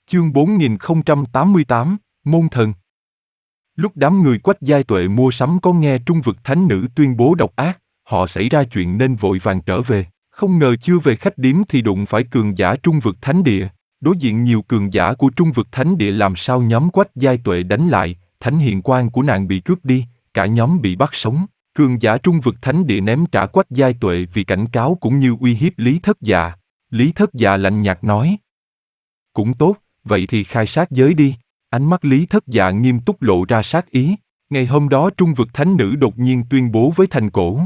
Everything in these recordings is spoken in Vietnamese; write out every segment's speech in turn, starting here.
Chương 4088, Môn Thần. Lúc đám người Quách Giai Tuệ mua sắm có nghe Trung Vực Thánh Nữ tuyên bố độc ác, họ xảy ra chuyện nên vội vàng trở về. Không ngờ chưa về khách điếm thì đụng phải cường giả Trung Vực Thánh Địa. Đối diện nhiều cường giả của Trung Vực Thánh Địa làm sao nhóm Quách Giai Tuệ đánh lại, thánh hiền quang của nàng bị cướp đi, cả nhóm bị bắt sống. Cường giả Trung Vực Thánh Địa ném trả Quách Giai Tuệ vì cảnh cáo cũng như uy hiếp Lý Thất Dạ. Lý Thất Dạ lạnh nhạt nói: cũng tốt, vậy thì khai sát giới đi. Ánh mắt Lý Thất Dạ nghiêm túc lộ ra sát ý. Ngày hôm đó Trung Vực Thánh Nữ đột nhiên tuyên bố với thành cổ: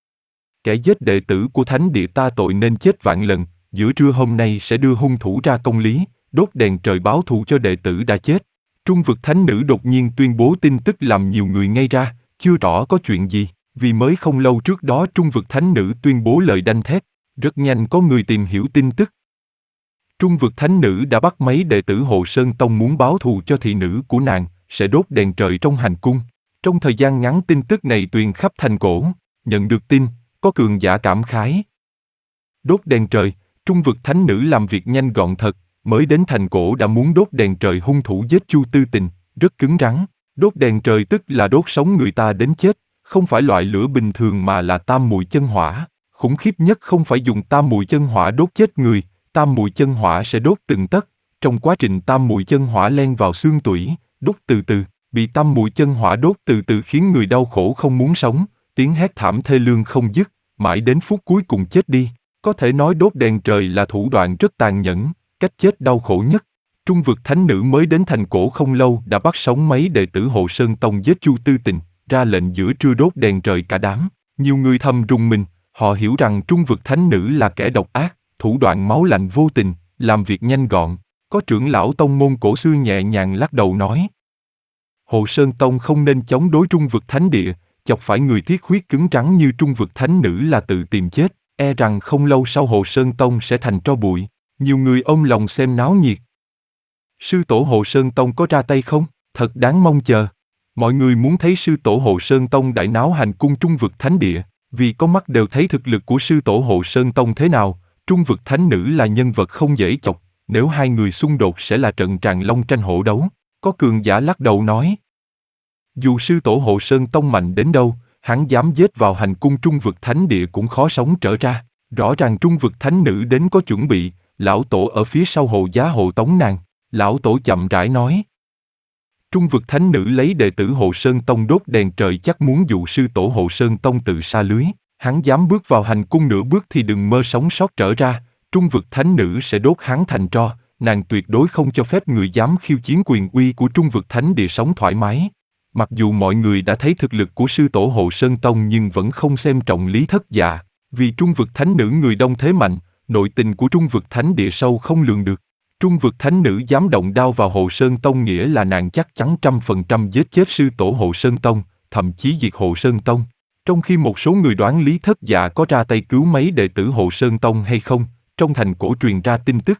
kẻ giết đệ tử của Thánh Địa ta tội nên chết vạn lần, giữa trưa hôm nay sẽ đưa hung thủ ra công lý, đốt đèn trời báo thù cho đệ tử đã chết. Trung Vực Thánh Nữ đột nhiên tuyên bố tin tức làm nhiều người ngây ra, chưa rõ có chuyện gì, vì mới không lâu trước đó Trung Vực Thánh Nữ tuyên bố lời đanh thép, rất nhanh có người tìm hiểu tin tức. Trung Vực Thánh Nữ đã bắt mấy đệ tử Hồ Sơn Tông muốn báo thù cho thị nữ của nàng, sẽ đốt đèn trời trong hành cung. Trong thời gian ngắn tin tức này truyền khắp thành cổ, nhận được tin, có cường giả cảm khái. Đốt đèn trời, Trung Vực Thánh Nữ làm việc nhanh gọn thật, mới đến thành cổ đã muốn đốt đèn trời, hung thủ giết Chu Tư Tình, rất cứng rắn. Đốt đèn trời tức là đốt sống người ta đến chết, không phải loại lửa bình thường mà là tam mùi chân hỏa. Khủng khiếp nhất không phải dùng tam mùi chân hỏa đốt chết người, tam mùi chân hỏa sẽ đốt từng tấc. Trong quá trình tam mùi chân hỏa len vào xương tủy, đốt từ từ, bị tam mùi chân hỏa đốt từ từ khiến người đau khổ không muốn sống, tiếng hét thảm thê lương không dứt, mãi đến phút cuối cùng chết đi. Có thể nói đốt đèn trời là thủ đoạn rất tàn nhẫn, cách chết đau khổ nhất. Trung Vực Thánh Nữ mới đến thành cổ không lâu đã bắt sống mấy đệ tử Hồ Sơn Tông giết Chu Tư Tình, ra lệnh giữa trưa đốt đèn trời cả đám. Nhiều người thầm rùng mình, họ hiểu rằng Trung Vực Thánh Nữ là kẻ độc ác, thủ đoạn máu lạnh vô tình, làm việc nhanh gọn. Có trưởng lão tông môn cổ xưa nhẹ nhàng lắc đầu nói: Hồ Sơn Tông không nên chống đối Trung Vực Thánh Địa, chọc phải người thiết huyết cứng rắn như Trung Vực Thánh Nữ là tự tìm chết, e rằng không lâu sau Hồ Sơn Tông sẽ thành tro bụi. Nhiều người ôm lòng xem náo nhiệt. Sư tổ Hồ Sơn Tông có ra tay không? Thật đáng mong chờ. Mọi người muốn thấy sư tổ Hồ Sơn Tông đại náo hành cung Trung Vực Thánh Địa, vì có mắt đều thấy thực lực của sư tổ Hồ Sơn Tông thế nào. Trung Vực Thánh Nữ là nhân vật không dễ chọc, nếu hai người xung đột sẽ là trận tràng long tranh hổ đấu. Có cường giả lắc đầu nói: dù sư tổ Hồ Sơn Tông mạnh đến đâu, hắn dám giết vào hành cung Trung Vực Thánh Địa cũng khó sống trở ra. Rõ ràng Trung Vực Thánh Nữ đến có chuẩn bị, lão tổ ở phía sau hộ giá hộ tống nàng. Lão tổ chậm rãi nói: Trung Vực Thánh Nữ lấy đệ tử Hồ Sơn Tông đốt đèn trời chắc muốn dụ sư tổ Hồ Sơn Tông tự sa lưới. Hắn dám bước vào hành cung nửa bước thì đừng mơ sống sót trở ra. Trung Vực Thánh Nữ sẽ đốt hắn thành tro. Nàng tuyệt đối không cho phép người dám khiêu chiến quyền uy của Trung Vực Thánh Địa sống thoải mái. Mặc dù mọi người đã thấy thực lực của sư tổ Hồ Sơn Tông nhưng vẫn không xem trọng Lý Thất Dạ. Vì Trung Vực Thánh Nữ người đông thế mạnh, nội tình của Trung Vực Thánh Địa sâu không lường được. Trung Vực Thánh Nữ dám động đao vào Hồ Sơn Tông nghĩa là nàng chắc chắn 100% giết chết sư tổ Hồ Sơn Tông, thậm chí diệt Hồ Sơn Tông. Trong khi một số người đoán Lý Thất Dạ có ra tay cứu mấy đệ tử Hồ Sơn Tông hay không, trong thành cổ truyền ra tin tức.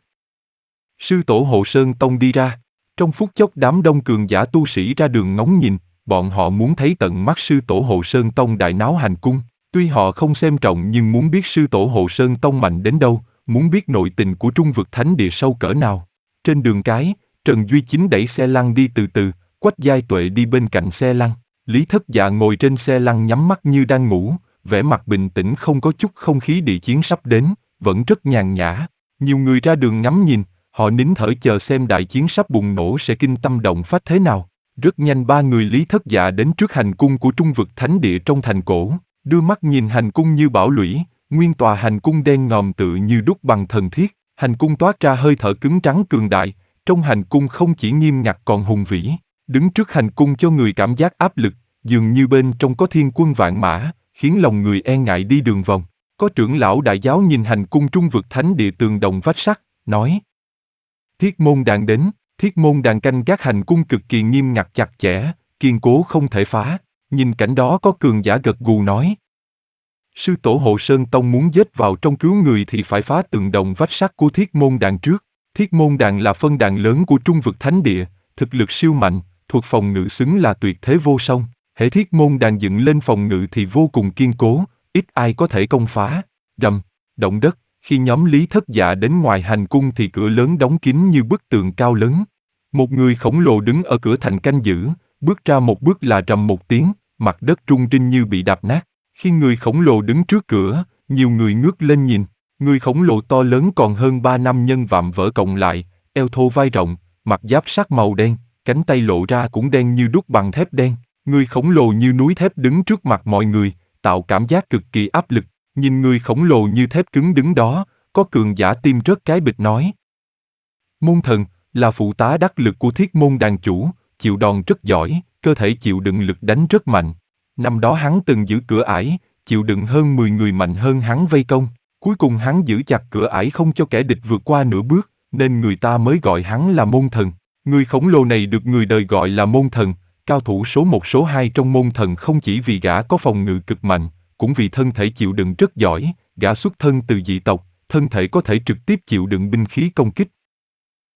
Sư tổ Hồ Sơn Tông đi ra, trong phút chốc đám đông cường giả tu sĩ ra đường ngóng nhìn, bọn họ muốn thấy tận mắt sư tổ Hồ Sơn Tông đại náo hành cung. Tuy họ không xem trọng nhưng muốn biết sư tổ Hồ Sơn Tông mạnh đến đâu, muốn biết nội tình của Trung Vực Thánh Địa sâu cỡ nào. Trên đường cái, Trần Duy Chính đẩy xe lăn đi từ từ, Quách Giai Tuệ đi bên cạnh xe lăn. Lý Thất Dạ ngồi trên xe lăn nhắm mắt như đang ngủ, vẻ mặt bình tĩnh không có chút không khí địa chiến sắp đến, vẫn rất nhàn nhã. Nhiều người ra đường ngắm nhìn, họ nín thở chờ xem đại chiến sắp bùng nổ sẽ kinh tâm động phách thế nào. Rất nhanh ba người Lý Thất Dạ đến trước hành cung của Trung Vực Thánh Địa trong thành cổ, đưa mắt nhìn hành cung như bảo lũy, nguyên tòa hành cung đen ngòm tựa như đúc bằng thần thiết, hành cung toát ra hơi thở cứng rắn cường đại, trong hành cung không chỉ nghiêm ngặt còn hùng vĩ, đứng trước hành cung cho người cảm giác áp lực, dường như bên trong có thiên quân vạn mã, khiến lòng người e ngại đi đường vòng. Có trưởng lão đại giáo nhìn hành cung Trung Vực Thánh Địa tường đồng vách sắt, nói: Thiết môn đàn đến. Thiết môn đàn canh gác hành cung cực kỳ nghiêm ngặt chặt chẽ, kiên cố không thể phá. Nhìn cảnh đó có cường giả gật gù nói: sư tổ Hồ Sơn Tông muốn giết vào trong cứu người thì phải phá tường đồng vách sắt của Thiết môn đàn trước. Thiết môn đàn là phân đàn lớn của Trung Vực Thánh Địa, thực lực siêu mạnh, thuộc phòng ngự xứng là tuyệt thế vô song. Hễ Thiết môn đàn dựng lên phòng ngự thì vô cùng kiên cố, ít ai có thể công phá. Rầm, động đất, Khi nhóm Lý Thất Dạ đến ngoài hành cung thì cửa lớn đóng kín như bức tường cao lớn. Một người khổng lồ đứng ở cửa thành canh giữ, bước ra một bước là rầm một tiếng, mặt đất rung rinh như bị đạp nát. Khi người khổng lồ đứng trước cửa, nhiều người ngước lên nhìn. Người khổng lồ to lớn còn hơn 3 năm nhân vạm vỡ cộng lại, eo thô vai rộng, mặt giáp sắt màu đen, cánh tay lộ ra cũng đen như đúc bằng thép đen. Người khổng lồ như núi thép đứng trước mặt mọi người, tạo cảm giác cực kỳ áp lực. Nhìn người khổng lồ như thép cứng đứng đó, có cường giả tim rớt cái bịch nói. Môn thần, là phụ tá đắc lực của Thiết Môn đàn chủ, chịu đòn rất giỏi, cơ thể chịu đựng lực đánh rất mạnh. Năm đó hắn từng giữ cửa ải, chịu đựng hơn 10 người mạnh hơn hắn vây công. Cuối cùng hắn giữ chặt cửa ải không cho kẻ địch vượt qua nửa bước, nên người ta mới gọi hắn là môn thần. Người khổng lồ này được người đời gọi là môn thần, cao thủ số 1 số 2 trong môn thần không chỉ vì gã có phòng ngự cực mạnh, cũng vì thân thể chịu đựng rất giỏi, gã xuất thân từ dị tộc, thân thể có thể trực tiếp chịu đựng binh khí công kích,